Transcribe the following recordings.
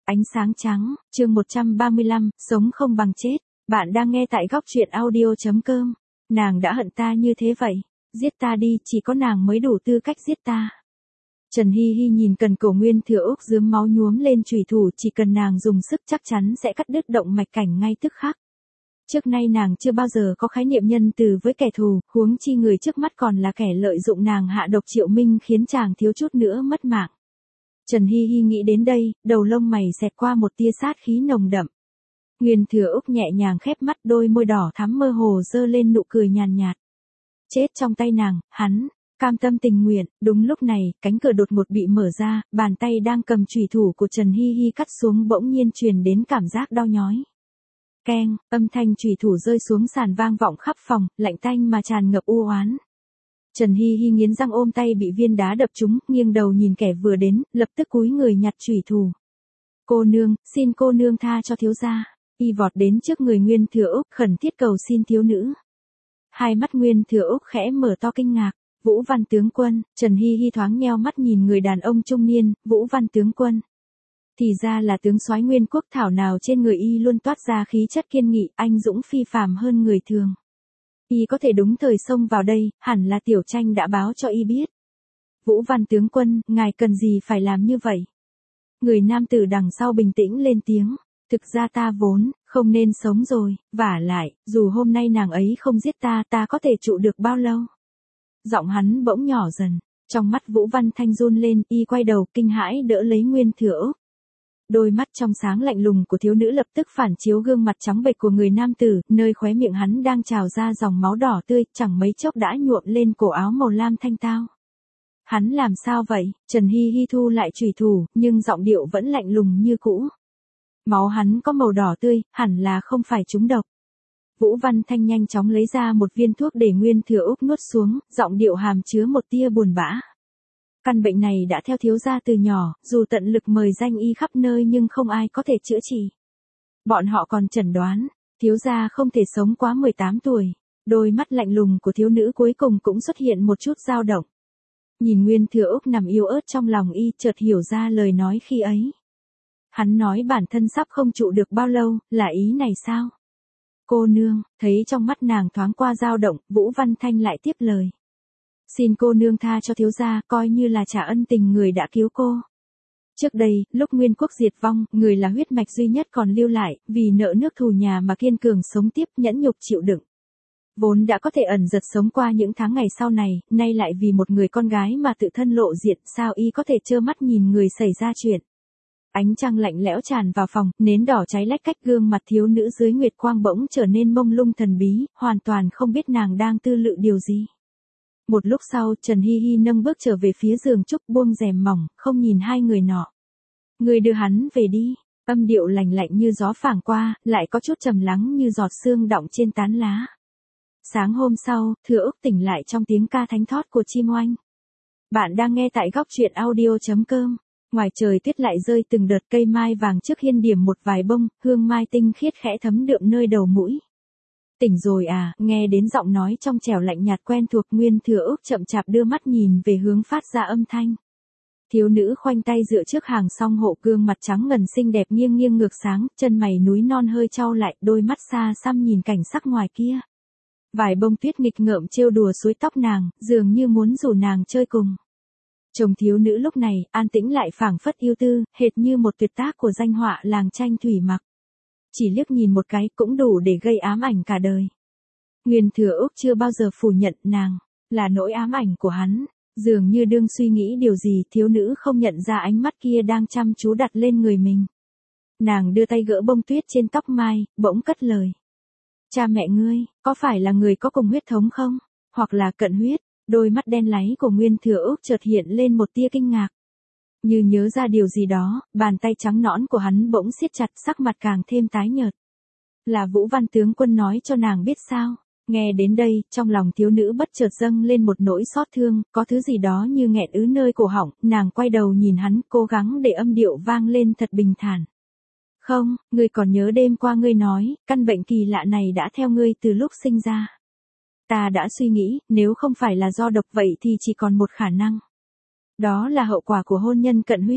Ánh sáng trắng, chương 135, sống không bằng chết. Bạn đang nghe tại góc truyện audio.com. Nàng đã hận ta như thế vậy. Giết ta đi, chỉ có nàng mới đủ tư cách giết ta. Trần Hi Hi nhìn cần cổ Nguyên Thừa Úc rướm máu nhuốm lên chùy thủ, chỉ cần nàng dùng sức chắc chắn sẽ cắt đứt động mạch cảnh ngay tức khắc. Trước nay nàng chưa bao giờ có khái niệm nhân từ với kẻ thù, huống chi người trước mắt còn là kẻ lợi dụng nàng hạ độc Triệu Minh khiến chàng thiếu chút nữa mất mạng. Trần Hi Hi nghĩ đến đây, đầu lông mày xẹt qua một tia sát khí nồng đậm. Nguyên Thừa Úc nhẹ nhàng khép mắt, đôi môi đỏ thắm mơ hồ dơ lên nụ cười nhàn nhạt. Chết trong tay nàng, hắn cam tâm tình nguyện. Đúng lúc này, cánh cửa đột ngột bị mở ra, bàn tay đang cầm chùy thủ của Trần Hi Hi cắt xuống bỗng nhiên truyền đến cảm giác đau nhói. Keng, âm thanh chùy thủ rơi xuống sàn vang vọng khắp phòng, lạnh tanh mà tràn ngập u oán. Trần Hi Hi nghiến răng ôm tay bị viên đá đập trúng, nghiêng đầu nhìn kẻ vừa đến, lập tức cúi người nhặt chùy thủ. Cô nương, xin cô nương tha cho thiếu gia. Y vọt đến trước người Nguyên Thừa Úc, khẩn thiết cầu xin thiếu nữ. Hai mắt Nguyên Thừa Úc khẽ mở to kinh ngạc. Vũ Văn tướng quân. Trần Hi Hi thoáng nheo mắt nhìn người đàn ông trung niên. Vũ Văn tướng quân. Thì ra là tướng soái Nguyên Quốc, thảo nào trên người y luôn toát ra khí chất kiên nghị, anh dũng phi phàm hơn người thường. Y có thể đúng thời xông vào đây, hẳn là Tiểu Tranh đã báo cho y biết. Vũ Văn tướng quân, ngài cần gì phải làm như vậy? Người nam tử đằng sau bình tĩnh lên tiếng. Thực ra ta vốn không nên sống rồi, vả lại, dù hôm nay nàng ấy không giết ta, ta có thể trụ được bao lâu? Giọng hắn bỗng nhỏ dần, trong mắt Vũ Văn Thanh run lên, y quay đầu kinh hãi đỡ lấy Nguyên Thừa Úc. Đôi mắt trong sáng lạnh lùng của thiếu nữ lập tức phản chiếu gương mặt trắng bệch của người nam tử, nơi khóe miệng hắn đang trào ra dòng máu đỏ tươi, chẳng mấy chốc đã nhuộm lên cổ áo màu lam thanh tao. Hắn làm sao vậy? Trần Hi Hi thu lại chùy thủ, nhưng giọng điệu vẫn lạnh lùng như cũ. Máu hắn có màu đỏ tươi, hẳn là không phải trúng độc. Vũ Văn Thanh nhanh chóng lấy ra một viên thuốc để Nguyên Thừa Úc nuốt xuống, giọng điệu hàm chứa một tia buồn bã. Căn bệnh này đã theo thiếu gia từ nhỏ, dù tận lực mời danh y khắp nơi nhưng không ai có thể chữa trị. Bọn họ còn chẩn đoán, thiếu gia không thể sống quá 18 tuổi. Đôi mắt lạnh lùng của thiếu nữ cuối cùng cũng xuất hiện một chút dao động. Nhìn Nguyên Thừa Úc nằm yếu ớt trong lòng y, chợt hiểu ra lời nói khi ấy. Hắn nói bản thân sắp không trụ được bao lâu, là ý này sao? Cô nương, thấy trong mắt nàng thoáng qua dao động, Vũ Văn Thanh lại tiếp lời. Xin cô nương tha cho thiếu gia, coi như là trả ân tình người đã cứu cô. Trước đây, lúc Nguyên Quốc diệt vong, người là huyết mạch duy nhất còn lưu lại, vì nợ nước thù nhà mà kiên cường sống tiếp, nhẫn nhục chịu đựng. Vốn đã có thể ẩn giật sống qua những tháng ngày sau này, nay lại vì một người con gái mà tự thân lộ diện, sao y có thể trơ mắt nhìn người xảy ra chuyện. Ánh trăng lạnh lẽo tràn vào phòng, nến đỏ cháy lách cách, gương mặt thiếu nữ dưới nguyệt quang bỗng trở nên mông lung thần bí, hoàn toàn không biết nàng đang tư lự điều gì. Một lúc sau, Trần Hi Hi nâng bước trở về phía giường trúc, buông rèm mỏng, không nhìn hai người nọ. Người đưa hắn về đi. Âm điệu lạnh lạnh như gió phảng qua, lại có chút trầm lắng như giọt sương đọng trên tán lá. Sáng hôm sau, Thừa Úc tỉnh lại trong tiếng ca thánh thót của chim oanh. Bạn đang nghe tại góc truyện audio.com. Ngoài trời tuyết lại rơi từng đợt, cây mai vàng trước hiên điểm một vài bông, hương mai tinh khiết khẽ thấm đượm nơi đầu mũi. Tỉnh rồi à? Nghe đến giọng nói trong trẻo lạnh nhạt quen thuộc, Nguyên Thừa Úc chậm chạp đưa mắt nhìn về hướng phát ra âm thanh. Thiếu nữ khoanh tay dựa trước hàng song hộ, gương mặt trắng ngần xinh đẹp nghiêng nghiêng ngược sáng, chân mày núi non hơi chau lại, đôi mắt xa xăm nhìn cảnh sắc ngoài kia. Vài bông tuyết nghịch ngợm trêu đùa suối tóc nàng, dường như muốn rủ nàng chơi cùng. Chồng thiếu nữ lúc này, an tĩnh lại phảng phất yêu tư, hệt như một tuyệt tác của danh họa làng tranh thủy mặc. Chỉ liếc nhìn một cái cũng đủ để gây ám ảnh cả đời. Nguyên Thừa Úc chưa bao giờ phủ nhận nàng là nỗi ám ảnh của hắn. Dường như đương suy nghĩ điều gì, thiếu nữ không nhận ra ánh mắt kia đang chăm chú đặt lên người mình. Nàng đưa tay gỡ bông tuyết trên tóc mai, bỗng cất lời. Cha mẹ ngươi, có phải là người có cùng huyết thống không? Hoặc là cận huyết? Đôi mắt đen láy của Nguyên Thừa Úc chợt hiện lên một tia kinh ngạc. Như nhớ ra điều gì đó, bàn tay trắng nõn của hắn bỗng siết chặt, sắc mặt càng thêm tái nhợt. Là Vũ Văn tướng quân nói cho nàng biết sao? Nghe đến đây, trong lòng thiếu nữ bất chợt dâng lên một nỗi xót thương, có thứ gì đó như nghẹn ứ nơi cổ họng, nàng quay đầu nhìn hắn, cố gắng để âm điệu vang lên thật bình thản. Không, ngươi còn nhớ đêm qua ngươi nói, căn bệnh kỳ lạ này đã theo ngươi từ lúc sinh ra. Ta đã suy nghĩ, nếu không phải là do độc vậy thì chỉ còn một khả năng. Đó là hậu quả của hôn nhân cận huyết,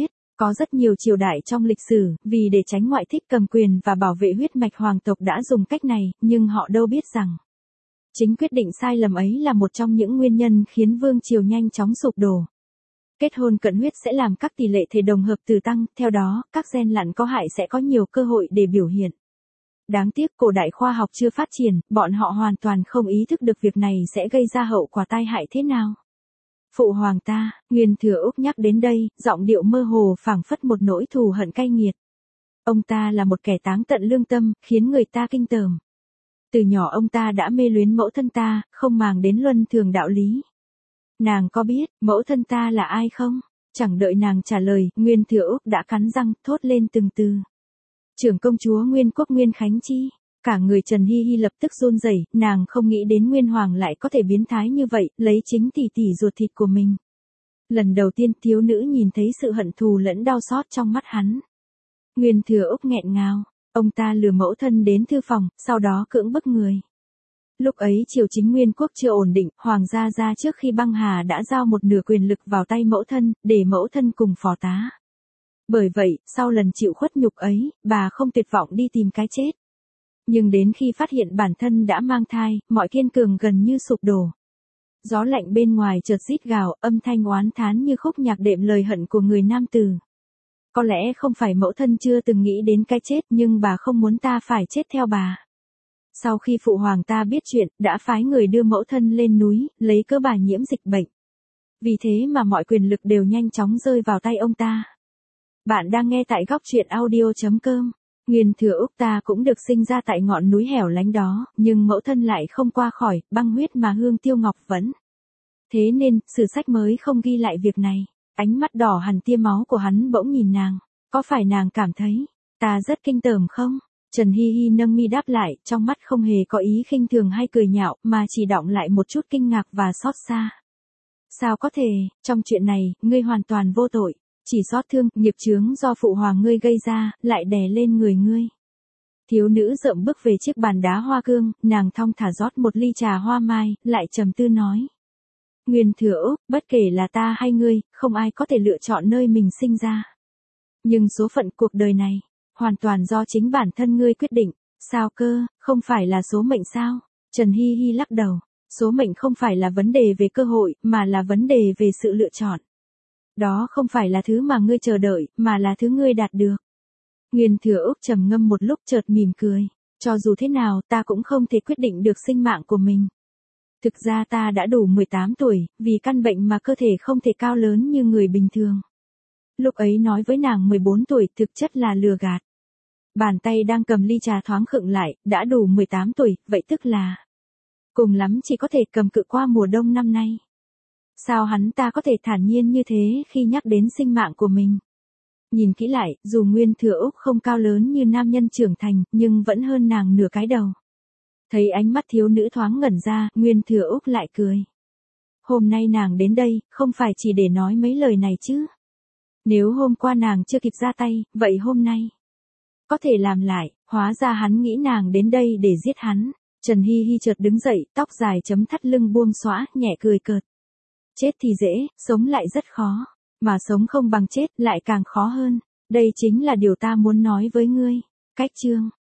Có rất nhiều triều đại trong lịch sử, vì để tránh ngoại thích cầm quyền và bảo vệ huyết mạch hoàng tộc đã dùng cách này, nhưng họ đâu biết rằng chính quyết định sai lầm ấy là một trong những nguyên nhân khiến vương triều nhanh chóng sụp đổ. Kết hôn cận huyết sẽ làm các tỷ lệ thể đồng hợp tử tăng, theo đó, các gen lặn có hại sẽ có nhiều cơ hội để biểu hiện. Đáng tiếc cổ đại khoa học chưa phát triển, bọn họ hoàn toàn không ý thức được việc này sẽ gây ra hậu quả tai hại thế nào. Phụ hoàng ta, Nguyên Thừa Úc nhắc đến đây, giọng điệu mơ hồ phảng phất một nỗi thù hận cay nghiệt. Ông ta là một kẻ táng tận lương tâm, khiến người ta kinh tởm. Từ nhỏ ông ta đã mê luyến mẫu thân ta, không màng đến luân thường đạo lý. Nàng có biết, mẫu thân ta là ai không? Chẳng đợi nàng trả lời, Nguyên Thừa Úc đã cắn răng, thốt lên từng từ. Trưởng công chúa Nguyên Quốc Nguyên Khánh Chi. Cả người Trần Hi Hi lập tức run rẩy, nàng không nghĩ đến Nguyên Hoàng lại có thể biến thái như vậy, lấy chính tỷ tỷ ruột thịt của mình. Lần đầu tiên thiếu nữ nhìn thấy sự hận thù lẫn đau xót trong mắt hắn. Nguyên Thừa Úc nghẹn ngào, ông ta lừa mẫu thân đến thư phòng, sau đó cưỡng bức người. Lúc ấy triều chính Nguyên Quốc chưa ổn định, Hoàng gia ra trước khi băng hà đã giao một nửa quyền lực vào tay mẫu thân, để mẫu thân cùng phò tá. Bởi vậy, sau lần chịu khuất nhục ấy, bà không tuyệt vọng đi tìm cái chết. Nhưng đến khi phát hiện bản thân đã mang thai, mọi kiên cường gần như sụp đổ. Gió lạnh bên ngoài chợt rít gào, âm thanh oán thán như khúc nhạc đệm lời hận của người nam tử. Có lẽ không phải mẫu thân chưa từng nghĩ đến cái chết, nhưng bà không muốn ta phải chết theo bà. Sau khi phụ hoàng ta biết chuyện, đã phái người đưa mẫu thân lên núi, lấy cớ bà nhiễm dịch bệnh. Vì thế mà mọi quyền lực đều nhanh chóng rơi vào tay ông ta. Bạn đang nghe tại góc truyện audio.com. Nguyên Thừa Úc ta cũng được sinh ra tại ngọn núi hẻo lánh đó, nhưng mẫu thân lại không qua khỏi, băng huyết mà hương tiêu ngọc vẫn. Thế nên, sử sách mới không ghi lại việc này. Ánh mắt đỏ hằn tia máu của hắn bỗng nhìn nàng. Có phải nàng cảm thấy, ta rất kinh tởm không? Trần Hi Hi nâng mi đáp lại, trong mắt không hề có ý khinh thường hay cười nhạo, mà chỉ đọng lại một chút kinh ngạc và xót xa. Sao có thể, trong chuyện này, ngươi hoàn toàn vô tội. Chỉ xót thương, nghiệp chướng do phụ hoàng ngươi gây ra, lại đè lên người ngươi. Thiếu nữ rậm bước về chiếc bàn đá hoa cương, nàng thong thả rót một ly trà hoa mai, lại trầm tư nói. Nguyên Thừa Úc, bất kể là ta hay ngươi, không ai có thể lựa chọn nơi mình sinh ra. Nhưng số phận cuộc đời này, hoàn toàn do chính bản thân ngươi quyết định. Sao cơ, không phải là số mệnh sao? Trần Hi Hi lắc đầu. Số mệnh không phải là vấn đề về cơ hội, mà là vấn đề về sự lựa chọn. Đó không phải là thứ mà ngươi chờ đợi, mà là thứ ngươi đạt được. Nguyên Thừa Úc trầm ngâm một lúc chợt mỉm cười. Cho dù thế nào, ta cũng không thể quyết định được sinh mạng của mình. Thực ra ta đã đủ 18 tuổi, vì căn bệnh mà cơ thể không thể cao lớn như người bình thường. Lúc ấy nói với nàng 14 tuổi thực chất là lừa gạt. Bàn tay đang cầm ly trà thoáng khựng lại, đã đủ 18 tuổi, vậy tức là cùng lắm chỉ có thể cầm cự qua mùa đông năm nay. Sao hắn ta có thể thản nhiên như thế khi nhắc đến sinh mạng của mình? Nhìn kỹ lại, dù Nguyên Thừa Úc không cao lớn như nam nhân trưởng thành, nhưng vẫn hơn nàng nửa cái đầu. Thấy ánh mắt thiếu nữ thoáng ngẩn ra, Nguyên Thừa Úc lại cười. Hôm nay nàng đến đây, không phải chỉ để nói mấy lời này chứ. Nếu hôm qua nàng chưa kịp ra tay, vậy hôm nay có thể làm lại, hóa ra hắn nghĩ nàng đến đây để giết hắn. Trần Hi Hi chợt đứng dậy, tóc dài chấm thắt lưng buông xõa, nhẹ cười cợt. Chết thì dễ, sống lại rất khó. Mà sống không bằng chết lại càng khó hơn. Đây chính là điều ta muốn nói với ngươi. Cách chương